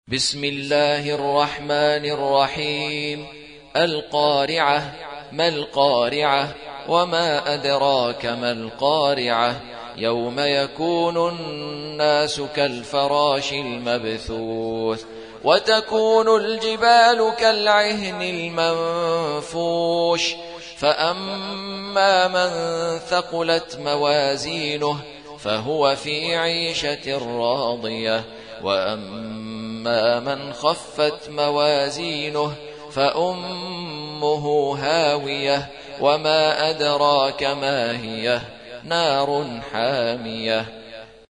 بسم الله الرحمن الرحيم. القارعة. ما القارعة؟ وما أدراك ما القارعة؟ يوم يكون الناس كالفراش المبثوث وتكون الجبال كالعهن المنفوش فأما من ثقلت موازينه فهو في عيشة راضية وأما من خفت موازينه فأمه هاوية وما أدراك ما هي نار حامية